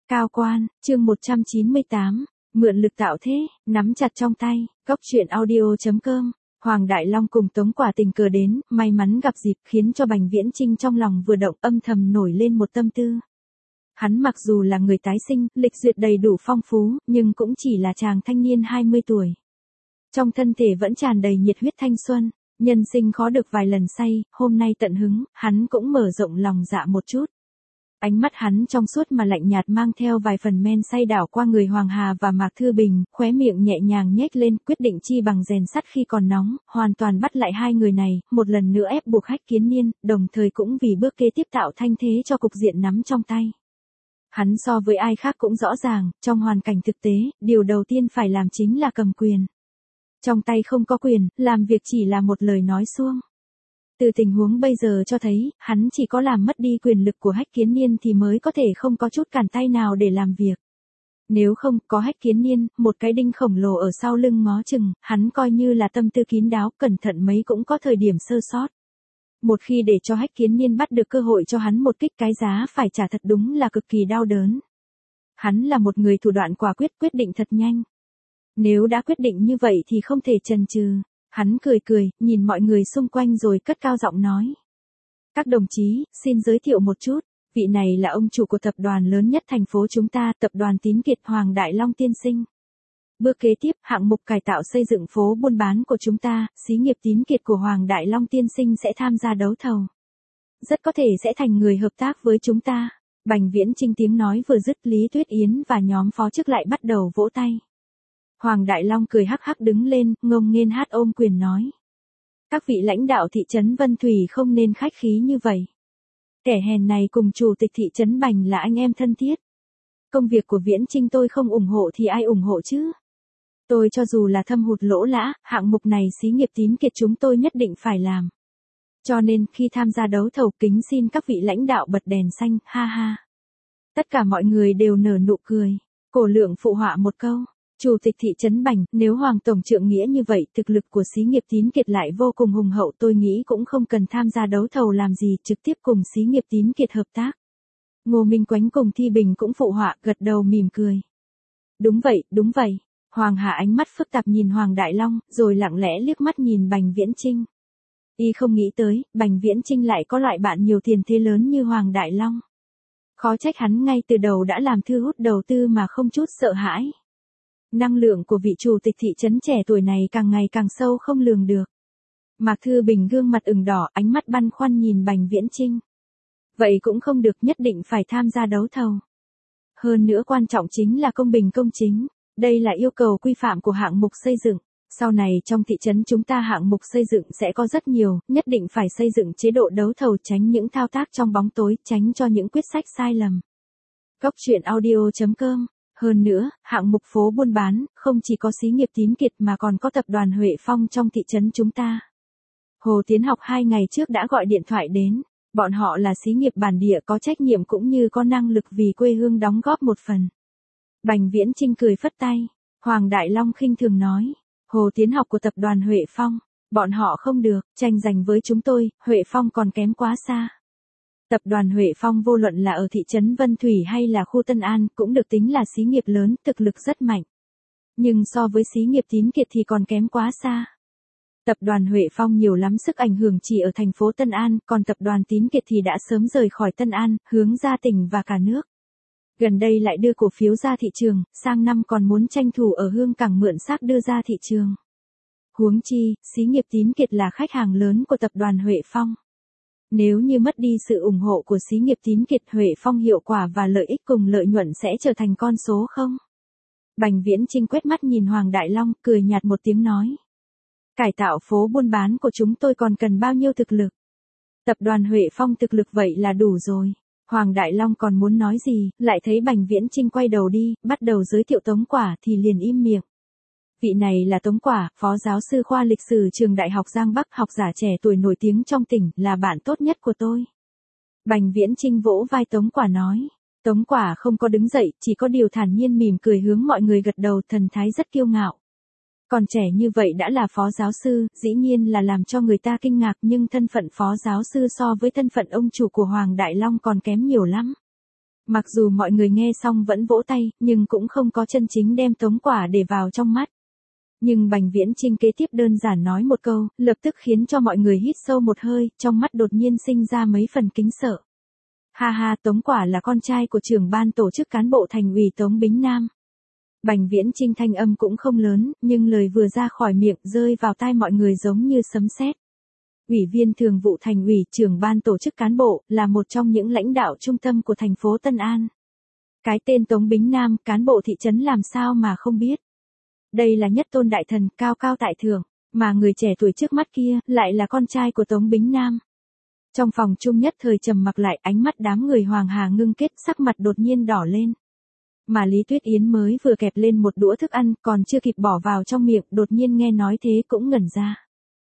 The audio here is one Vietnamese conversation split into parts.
Cao quan, chương 198, mượn lực tạo thế, nắm chặt trong tay, góc truyện audio.com. Hoàng Đại Long cùng Tống Quả tình cờ đến, may mắn gặp dịp khiến cho Bành Viễn Chinh trong lòng vừa động âm thầm nổi lên một tâm tư. Hắn mặc dù là người tái sinh, lịch duyệt đầy đủ phong phú, nhưng cũng chỉ là chàng thanh niên 20 tuổi. Trong thân thể vẫn tràn đầy nhiệt huyết thanh xuân, nhân sinh khó được vài lần say, hôm nay tận hứng, hắn cũng mở rộng lòng dạ một chút. Ánh mắt hắn trong suốt mà lạnh nhạt mang theo vài phần men say đảo qua người Hoàng Hà và Mạc Thư Bình, khóe miệng nhẹ nhàng nhếch lên, quyết định chi bằng rèn sắt khi còn nóng, hoàn toàn bắt lại hai người này, một lần nữa ép buộc Hách Kiến Niên, đồng thời cũng vì bước kế tiếp tạo thanh thế cho cục diện nắm trong tay. Hắn so với ai khác cũng rõ ràng, trong hoàn cảnh thực tế, điều đầu tiên phải làm chính là cầm quyền. Trong tay không có quyền, làm việc chỉ là một lời nói suông. Từ tình huống bây giờ cho thấy, hắn chỉ có làm mất đi quyền lực của Hách Kiến Niên thì mới có thể không có chút cản tay nào để làm việc. Nếu không, có Hách Kiến Niên, một cái đinh khổng lồ ở sau lưng ngó chừng, hắn coi như là tâm tư kín đáo, cẩn thận mấy cũng có thời điểm sơ sót. Một khi để cho Hách Kiến Niên bắt được cơ hội cho hắn một kích, cái giá phải trả thật đúng là cực kỳ đau đớn. Hắn là một người thủ đoạn quả quyết, quyết định thật nhanh. Nếu đã quyết định như vậy thì không thể chần chừ. Hắn cười cười, nhìn mọi người xung quanh rồi cất cao giọng nói. Các đồng chí, xin giới thiệu một chút, vị này là ông chủ của tập đoàn lớn nhất thành phố chúng ta, tập đoàn Tín Kiệt Hoàng Đại Long tiên sinh. Bước kế tiếp, hạng mục cải tạo xây dựng phố buôn bán của chúng ta, xí nghiệp Tín Kiệt của Hoàng Đại Long tiên sinh sẽ tham gia đấu thầu. Rất có thể sẽ thành người hợp tác với chúng ta. Bành Viễn Chinh tiếng nói vừa dứt, Lý Tuyết Yến và nhóm phó chức lại bắt đầu vỗ tay. Hoàng Đại Long cười hắc hắc đứng lên, ngông nghênh hát ôm quyền nói. Các vị lãnh đạo thị trấn Vân Thủy không nên khách khí như vậy. Kẻ hèn này cùng chủ tịch thị trấn Bành là anh em thân thiết. Công việc của Viễn Chinh tôi không ủng hộ thì ai ủng hộ chứ? Tôi cho dù là thâm hụt lỗ lã, hạng mục này xí nghiệp Tín Kiệt chúng tôi nhất định phải làm. Cho nên khi tham gia đấu thầu kính xin các vị lãnh đạo bật đèn xanh, ha ha. Tất cả mọi người đều nở nụ cười. Cổ Lượng phụ họa một câu. Chủ tịch thị trấn Bành, nếu Hoàng Tổng Trượng nghĩa như vậy, thực lực của xí nghiệp Tín Kiệt lại vô cùng hùng hậu, tôi nghĩ cũng không cần tham gia đấu thầu làm gì, trực tiếp cùng xí nghiệp Tín Kiệt hợp tác. Ngô Minh Quánh cùng Thi Bình cũng phụ họa, gật đầu mỉm cười. Đúng vậy, đúng vậy. Hoàng Hà ánh mắt phức tạp nhìn Hoàng Đại Long, rồi lặng lẽ liếc mắt nhìn Bành Viễn Chinh. Y không nghĩ tới, Bành Viễn Chinh lại có loại bạn nhiều tiền thế lớn như Hoàng Đại Long. Khó trách hắn ngay từ đầu đã làm thu hút đầu tư mà không chút sợ hãi. Năng lượng của vị chủ tịch thị trấn trẻ tuổi này càng ngày càng sâu không lường được. Mạc Thư Bình gương mặt ửng đỏ, ánh mắt băn khoăn nhìn Bành Viễn Chinh. Vậy cũng không được, nhất định phải tham gia đấu thầu. Hơn nữa quan trọng chính là công bình công chính. Đây là yêu cầu quy phạm của hạng mục xây dựng. Sau này trong thị trấn chúng ta hạng mục xây dựng sẽ có rất nhiều, nhất định phải xây dựng chế độ đấu thầu, tránh những thao tác trong bóng tối, tránh cho những quyết sách sai lầm. Góc truyện audio.com. Hơn nữa, hạng mục phố buôn bán, không chỉ có xí nghiệp Tín Kiệt mà còn có tập đoàn Huệ Phong trong thị trấn chúng ta. Hồ Tiến Học 2 ngày trước đã gọi điện thoại đến, bọn họ là xí nghiệp bản địa có trách nhiệm cũng như có năng lực vì quê hương đóng góp một phần. Bành Viễn Chinh cười phất tay, Hoàng Đại Long khinh thường nói, Hồ Tiến Học của tập đoàn Huệ Phong, bọn họ không được, tranh giành với chúng tôi, Huệ Phong còn kém quá xa. Tập đoàn Huệ Phong vô luận là ở thị trấn Vân Thủy hay là khu Tân An cũng được tính là xí nghiệp lớn, thực lực rất mạnh. Nhưng so với xí nghiệp Tín Kiệt thì còn kém quá xa. Tập đoàn Huệ Phong nhiều lắm sức ảnh hưởng chỉ ở thành phố Tân An, còn tập đoàn Tín Kiệt thì đã sớm rời khỏi Tân An, hướng ra tỉnh và cả nước. Gần đây lại đưa cổ phiếu ra thị trường, sang năm còn muốn tranh thủ ở Hương Cảng mượn xác đưa ra thị trường. Huống chi, xí nghiệp Tín Kiệt là khách hàng lớn của tập đoàn Huệ Phong. Nếu như mất đi sự ủng hộ của xí nghiệp Tín Kiệt, Huệ Phong hiệu quả và lợi ích cùng lợi nhuận sẽ trở thành con số không? Bành Viễn Chinh quét mắt nhìn Hoàng Đại Long, cười nhạt một tiếng nói. Cải tạo phố buôn bán của chúng tôi còn cần bao nhiêu thực lực? Tập đoàn Huệ Phong thực lực vậy là đủ rồi. Hoàng Đại Long còn muốn nói gì, lại thấy Bành Viễn Chinh quay đầu đi, bắt đầu giới thiệu Tống Quả thì liền im miệng. Vị này là Tống Quả, phó giáo sư khoa lịch sử trường Đại học Giang Bắc, học giả trẻ tuổi nổi tiếng trong tỉnh, là bạn tốt nhất của tôi. Bành Viễn Chinh vỗ vai Tống Quả nói. Tống Quả không có đứng dậy, chỉ có điều thản nhiên mỉm cười hướng mọi người gật đầu, thần thái rất kiêu ngạo. Còn trẻ như vậy đã là phó giáo sư, dĩ nhiên là làm cho người ta kinh ngạc, nhưng thân phận phó giáo sư so với thân phận ông chủ của Hoàng Đại Long còn kém nhiều lắm. Mặc dù mọi người nghe xong vẫn vỗ tay, nhưng cũng không có chân chính đem Tống Quả để vào trong mắt. Nhưng Bành Viễn Chinh kế tiếp đơn giản nói một câu, lập tức khiến cho mọi người hít sâu một hơi, trong mắt đột nhiên sinh ra mấy phần kính sợ. Ha ha, Tống Quả là con trai của trưởng ban tổ chức cán bộ thành ủy Tống Bính Nam. Bành Viễn Chinh thanh âm cũng không lớn, nhưng lời vừa ra khỏi miệng rơi vào tai mọi người giống như sấm sét. Ủy viên thường vụ thành ủy, trưởng ban tổ chức cán bộ, là một trong những lãnh đạo trung tâm của thành phố Tân An. Cái tên Tống Bính Nam, cán bộ thị trấn làm sao mà không biết. Đây là nhất tôn đại thần, cao cao tại thượng, mà người trẻ tuổi trước mắt kia, lại là con trai của Tống Bính Nam. Trong phòng chung nhất thời trầm mặc lại, ánh mắt đám người Hoàng Hà ngưng kết, sắc mặt đột nhiên đỏ lên. Mà Lý Tuyết Yến mới vừa kẹp lên một đũa thức ăn, còn chưa kịp bỏ vào trong miệng, đột nhiên nghe nói thế cũng ngẩn ra.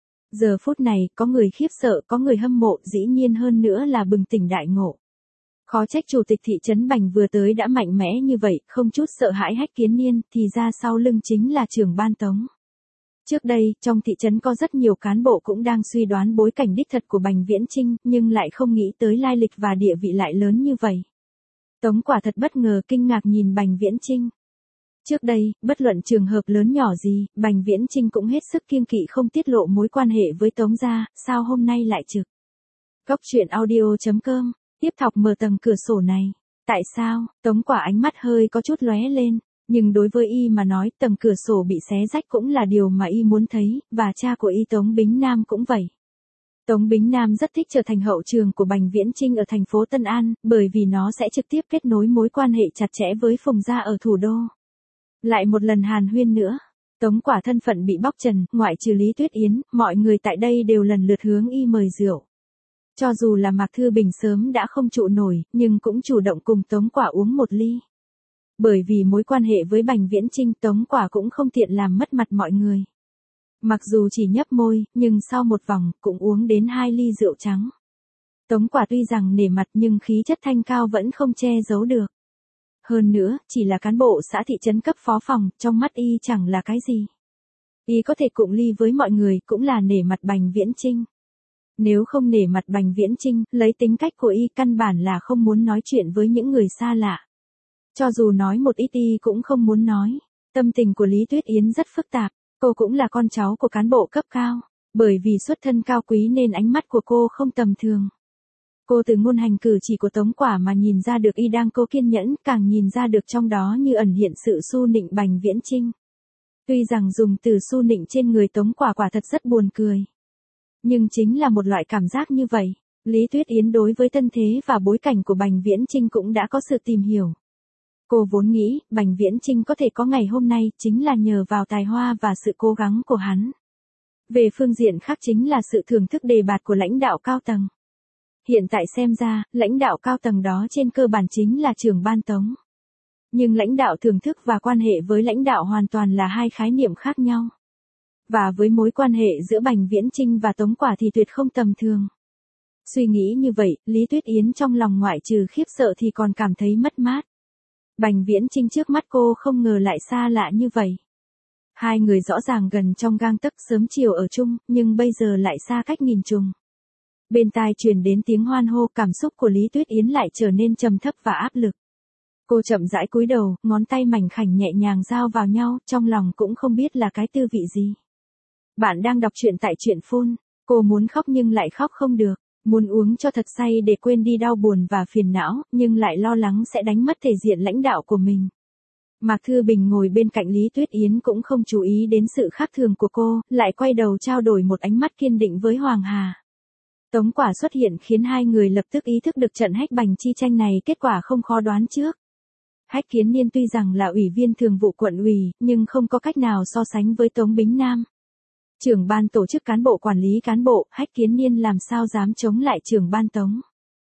Giờ phút này, có người khiếp sợ, có người hâm mộ, dĩ nhiên hơn nữa là bừng tỉnh đại ngộ. Khó trách chủ tịch thị trấn Bành vừa tới đã mạnh mẽ như vậy, không chút sợ hãi Hách Kiến Niên, thì ra sau lưng chính là trưởng ban Tống. Trước đây, trong thị trấn có rất nhiều cán bộ cũng đang suy đoán bối cảnh đích thật của Bành Viễn Chinh, nhưng lại không nghĩ tới lai lịch và địa vị lại lớn như vậy. Tống Quả thật bất ngờ, kinh ngạc nhìn Bành Viễn Chinh. Trước đây, bất luận trường hợp lớn nhỏ gì, Bành Viễn Chinh cũng hết sức kiêng kỵ không tiết lộ mối quan hệ với Tống gia, sao hôm nay lại trực. Góc truyện audio.com, tiếp thọc mở tầng cửa sổ này. Tại sao? Tống Quả ánh mắt hơi có chút lóe lên, nhưng đối với y mà nói, tầng cửa sổ bị xé rách cũng là điều mà y muốn thấy, và cha của y Tống Bính Nam cũng vậy. Tống Bính Nam rất thích trở thành hậu trường của Bành Viễn Chinh ở thành phố Tân An, bởi vì nó sẽ trực tiếp kết nối mối quan hệ chặt chẽ với Phùng gia ở thủ đô. Lại một lần hàn huyên nữa, Tống Quả thân phận bị bóc trần, ngoại trừ Lý Tuyết Yến, mọi người tại đây đều lần lượt hướng y mời rượu. Cho dù là Mạc Thư Bình sớm đã không trụ nổi, nhưng cũng chủ động cùng Tống Quả uống một ly. Bởi vì mối quan hệ với Bành Viễn Chinh, Tống Quả cũng không tiện làm mất mặt mọi người. Mặc dù chỉ nhấp môi, nhưng sau một vòng, cũng uống đến 2 ly rượu trắng. Tống Quả tuy rằng nể mặt nhưng khí chất thanh cao vẫn không che giấu được. Hơn nữa, chỉ là cán bộ xã thị trấn cấp phó phòng, trong mắt y chẳng là cái gì. Y có thể cụng ly với mọi người cũng là nể mặt Bành Viễn Chinh. Nếu không nể mặt Bành Viễn Chinh, lấy tính cách của y căn bản là không muốn nói chuyện với những người xa lạ. Cho dù nói một ít y cũng không muốn nói. Tâm tình của Lý Tuyết Yến rất phức tạp, cô cũng là con cháu của cán bộ cấp cao, bởi vì xuất thân cao quý nên ánh mắt của cô không tầm thường. Cô từ ngôn hành cử chỉ của Tống Quả mà nhìn ra được y đang cố kiên nhẫn, càng nhìn ra được trong đó như ẩn hiện sự su nịnh Bành Viễn Chinh. Tuy rằng dùng từ su nịnh trên người Tống Quả quả thật rất buồn cười. Nhưng chính là một loại cảm giác như vậy, Lý Tuyết Yến đối với thân thế và bối cảnh của Bành Viễn Chinh cũng đã có sự tìm hiểu. Cô vốn nghĩ, Bành Viễn Chinh có thể có ngày hôm nay chính là nhờ vào tài hoa và sự cố gắng của hắn. Về phương diện khác chính là sự thưởng thức đề bạt của lãnh đạo cao tầng. Hiện tại xem ra, lãnh đạo cao tầng đó trên cơ bản chính là trưởng ban Tống. Nhưng lãnh đạo thưởng thức và quan hệ với lãnh đạo hoàn toàn là hai khái niệm khác nhau. Và với mối quan hệ giữa Bành Viễn Chinh và Tống Quả thì tuyệt không tầm thường. Suy nghĩ như vậy, Lý Tuyết Yến trong lòng ngoại trừ khiếp sợ thì còn cảm thấy mất mát. Bành Viễn Chinh trước mắt cô không ngờ lại xa lạ như vậy. Hai người rõ ràng gần trong gang tấc sớm chiều ở chung, nhưng bây giờ lại xa cách nghìn trùng. Bên tai truyền đến tiếng hoan hô, cảm xúc của Lý Tuyết Yến lại trở nên trầm thấp và áp lực. Cô chậm rãi cúi đầu, ngón tay mảnh khảnh nhẹ nhàng giao vào nhau, trong lòng cũng không biết là cái tư vị gì. Bạn đang đọc truyện tại truyện phun, cô muốn khóc nhưng lại khóc không được, muốn uống cho thật say để quên đi đau buồn và phiền não, nhưng lại lo lắng sẽ đánh mất thể diện lãnh đạo của mình. Mạc Thư Bình ngồi bên cạnh Lý Tuyết Yến cũng không chú ý đến sự khác thường của cô, lại quay đầu trao đổi một ánh mắt kiên định với Hoàng Hà. Tống Quả xuất hiện khiến hai người lập tức ý thức được trận Hách Bành chi tranh này kết quả không khó đoán trước. Hách Kiến Niên tuy rằng là ủy viên thường vụ quận ủy, nhưng không có cách nào so sánh với Tống Bính Nam. Trưởng ban tổ chức cán bộ quản lý cán bộ, Hách Kiến Niên làm sao dám chống lại trưởng ban Tống.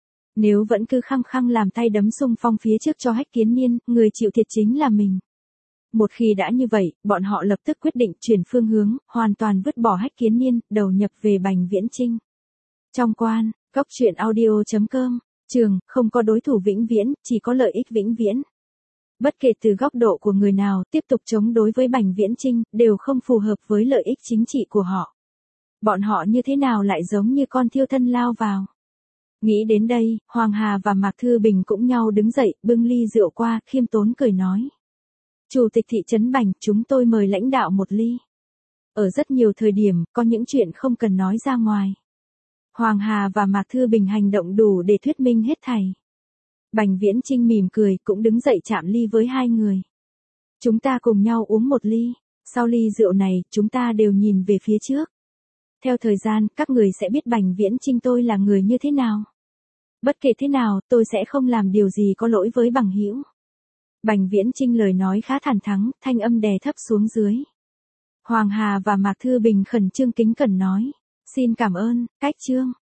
Nếu vẫn cứ khăng khăng làm tay đấm xung phong phía trước cho Hách Kiến Niên, người chịu thiệt chính là mình. Một khi đã như vậy, bọn họ lập tức quyết định chuyển phương hướng, hoàn toàn vứt bỏ Hách Kiến Niên, đầu nhập về Bành Viễn Chinh. Trong quan, góc truyện audio.com, trường, không có đối thủ vĩnh viễn, chỉ có lợi ích vĩnh viễn. Bất kể từ góc độ của người nào tiếp tục chống đối với Bành Viễn Chinh, đều không phù hợp với lợi ích chính trị của họ. Bọn họ như thế nào lại giống như con thiêu thân lao vào. Nghĩ đến đây, Hoàng Hà và Mạc Thư Bình cũng nhau đứng dậy, bưng ly rượu qua, khiêm tốn cười nói. Chủ tịch thị trấn Bành, chúng tôi mời lãnh đạo một ly. Ở rất nhiều thời điểm, có những chuyện không cần nói ra ngoài. Hoàng Hà và Mạc Thư Bình hành động đủ để thuyết minh hết thảy. Bành Viễn Chinh mỉm cười, cũng đứng dậy chạm ly với hai người. Chúng ta cùng nhau uống một ly. Sau ly rượu này, chúng ta đều nhìn về phía trước. Theo thời gian, các người sẽ biết Bành Viễn Chinh tôi là người như thế nào. Bất kể thế nào, tôi sẽ không làm điều gì có lỗi với bằng hữu. Bành Viễn Chinh lời nói khá thẳng thắn, thanh âm đè thấp xuống dưới. Hoàng Hà và Mạc Thư Bình khẩn trương kính cẩn nói. Xin cảm ơn, Cách Trương.